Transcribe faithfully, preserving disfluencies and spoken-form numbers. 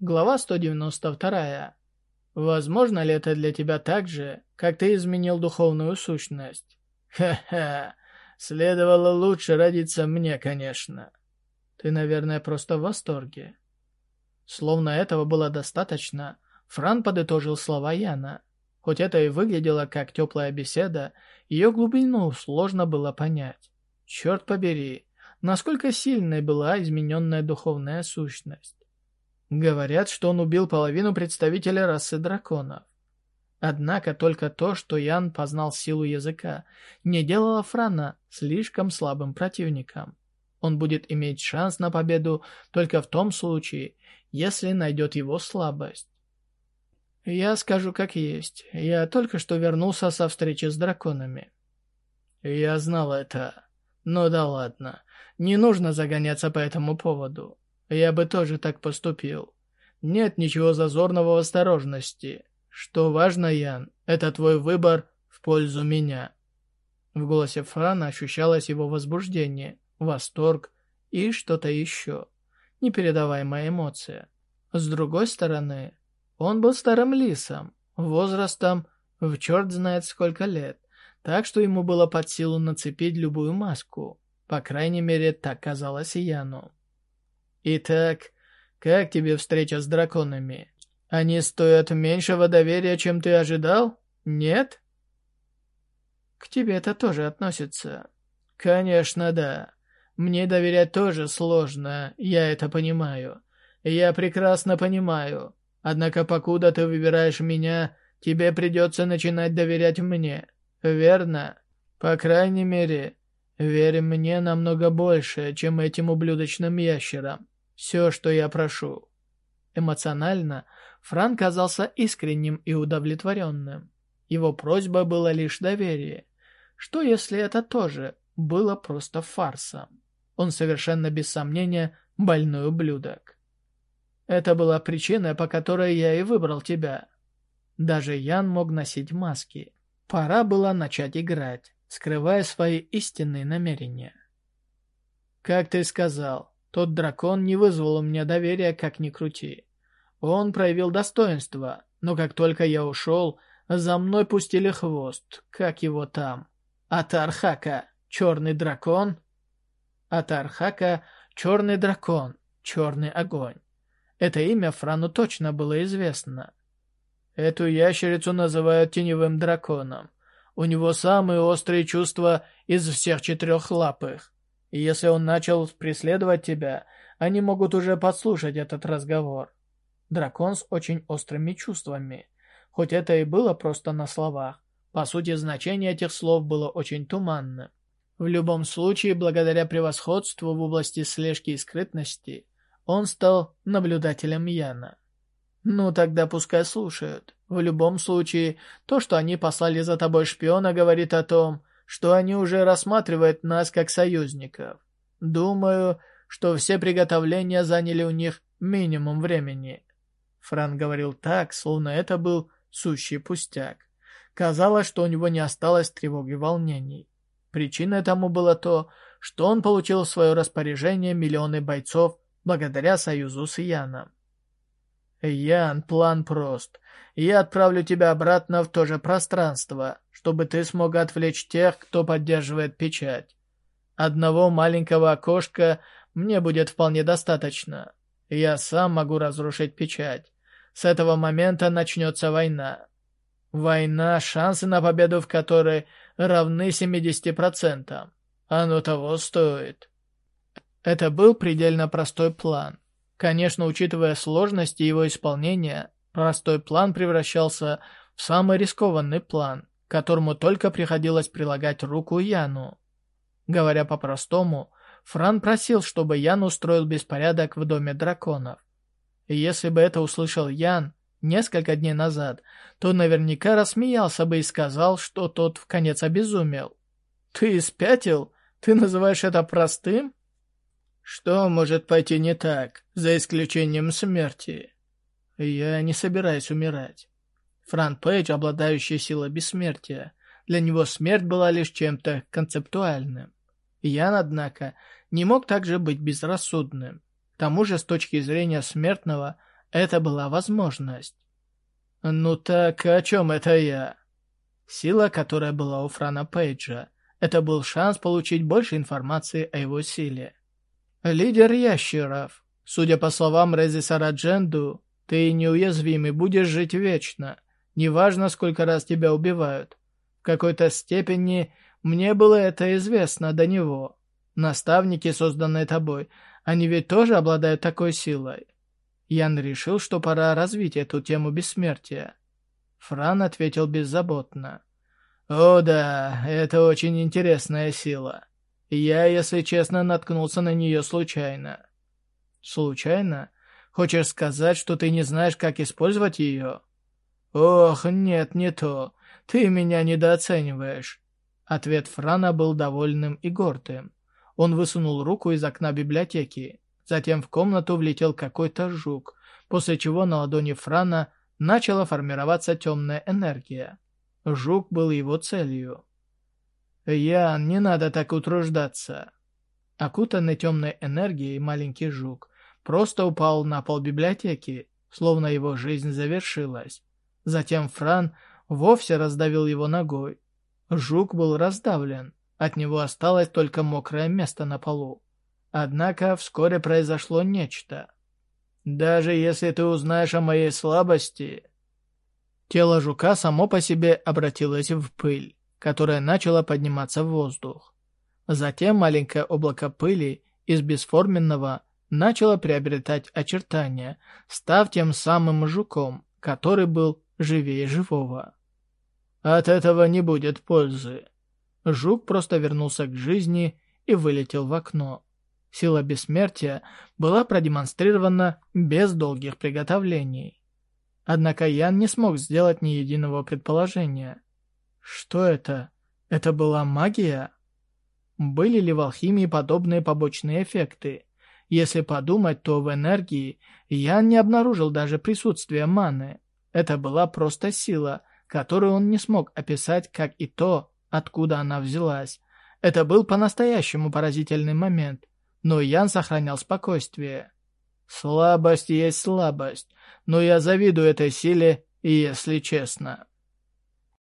Глава сто девяносто два. Возможно ли это для тебя так же, как ты изменил духовную сущность? Ха-ха, следовало лучше родиться мне, конечно. Ты, наверное, просто в восторге. Словно этого было достаточно, Фран подытожил слова Яна. Хоть это и выглядело как теплая беседа, ее глубину сложно было понять. Черт побери, насколько сильной была измененная духовная сущность. Говорят, что он убил половину представителей расы драконов. Однако только то, что Ян познал силу языка, не делало Франа слишком слабым противником. Он будет иметь шанс на победу только в том случае, если найдет его слабость. Я скажу как есть. Я только что вернулся со встречи с драконами. Я знал это. Но да ладно. Не нужно загоняться по этому поводу. Я бы тоже так поступил. Нет ничего зазорного в осторожности. Что важно, Ян, это твой выбор в пользу меня. В голосе Франа ощущалось его возбуждение, восторг и что-то еще. Непередаваемая эмоция. С другой стороны, он был старым лисом, возрастом в черт знает сколько лет, так что ему было под силу нацепить любую маску. По крайней мере, так казалось Яну. Итак, как тебе встреча с драконами? Они стоят меньшего доверия, чем ты ожидал? Нет? К тебе это тоже относится. Конечно, да. Мне доверять тоже сложно, я это понимаю. Я прекрасно понимаю. Однако, покуда ты выбираешь меня, тебе придется начинать доверять мне. Верно? По крайней мере, верь мне намного больше, чем этим ублюдочным ящерам. Все, что я прошу. Эмоционально Фран казался искренним и удовлетворенным. Его просьба была лишь доверие. Что если это тоже было просто фарсом? Он совершенно без сомнения больной ублюдок. Это была причина, по которой я и выбрал тебя. Даже Ян мог носить маски. Пора было начать играть, скрывая свои истинные намерения. Как ты сказал, тот дракон не вызвал у меня доверия, как ни крути. Он проявил достоинство, но как только я ушел, за мной пустили хвост, как его там. Атархака, черный дракон. Атархака, черный дракон, черный огонь. Это имя Франу точно было известно. Эту ящерицу называют теневым драконом. У него самые острые чувства из всех четырехлапых. И если он начал преследовать тебя, они могут уже подслушать этот разговор. Дракон с очень острыми чувствами. Хоть это и было просто на словах, по сути значение этих слов было очень туманным. В любом случае, благодаря превосходству в области слежки и скрытности, он стал наблюдателем Яна. Ну тогда пускай слушают. В любом случае, то, что они послали за тобой шпиона, говорит о том, что они уже рассматривают нас как союзников. Думаю, что все приготовления заняли у них минимум времени. Фран говорил так, словно это был сущий пустяк. Казалось, что у него не осталось тревог и волнений. Причиной тому было то, что он получил в свое распоряжение миллионы бойцов благодаря союзу с Яном. «Ян, план прост. Я отправлю тебя обратно в то же пространство, чтобы ты смог отвлечь тех, кто поддерживает печать. Одного маленького окошка мне будет вполне достаточно. Я сам могу разрушить печать. С этого момента начнется война. Война, шансы на победу в которой равны семидесяти процентам. Оно того стоит». Это был предельно простой план. Конечно, учитывая сложности его исполнения, простой план превращался в самый рискованный план, к которому только приходилось прилагать руку Яну. Говоря по-простому, Фран просил, чтобы Ян устроил беспорядок в доме драконов. И если бы это услышал Ян несколько дней назад, то наверняка рассмеялся бы и сказал, что тот вконец обезумел. «Ты спятил? Ты называешь это простым?» «Что может пойти не так, за исключением смерти?» «Я не собираюсь умирать». Фран Пейдж, обладающий силой бессмертия, для него смерть была лишь чем-то концептуальным. Ян, однако, не мог также быть безрассудным. К тому же, с точки зрения смертного, Это была возможность. Ну так о чем это я? Сила, которая была у Франа Пейджа, это был шанс получить больше информации о его силе. Лидер ящеров. Судя по словам Рези Сарадженду, ты неуязвимый, будешь жить вечно. Неважно, сколько раз тебя убивают. В какой-то степени мне было это известно до него. Наставники, созданные тобой, они ведь тоже обладают такой силой. Ян решил, что пора развить эту тему бессмертия. Фран ответил беззаботно. «О да, это очень интересная сила. Я, если честно, наткнулся на нее случайно». «Случайно? Хочешь сказать, что ты не знаешь, как использовать ее?» «Ох, нет, не то. Ты меня недооцениваешь». Ответ Франа был довольным и гордым. Он высунул руку из окна библиотеки. Затем в комнату влетел какой-то жук, после чего на ладони Франа начала формироваться темная энергия. Жук был его целью. «Ян, не надо так утруждаться». Окутанный темной энергией маленький жук просто упал на пол библиотеки, словно его жизнь завершилась. Затем Фран вовсе раздавил его ногой. Жук был раздавлен, от него осталось только мокрое место на полу. Однако вскоре произошло нечто. «Даже если ты узнаешь о моей слабости...» Тело жука само по себе обратилось в пыль, которая начала подниматься в воздух. Затем маленькое облако пыли из бесформенного начало приобретать очертания, став тем самым жуком, который был живее живого. От этого не будет пользы. Жук просто вернулся к жизни и вылетел в окно. Сила бессмертия была продемонстрирована без долгих приготовлений. Однако Ян не смог сделать ни единого предположения. Что это? Это была магия? Были ли в алхимии подобные побочные эффекты? Если подумать, то в энергии Ян не обнаружил даже присутствие маны. Это была просто сила, которую он не смог описать, как и то, откуда она взялась. Это был по-настоящему поразительный момент, но Ян сохранял спокойствие. Слабость есть слабость, но я завидую этой силе, если честно.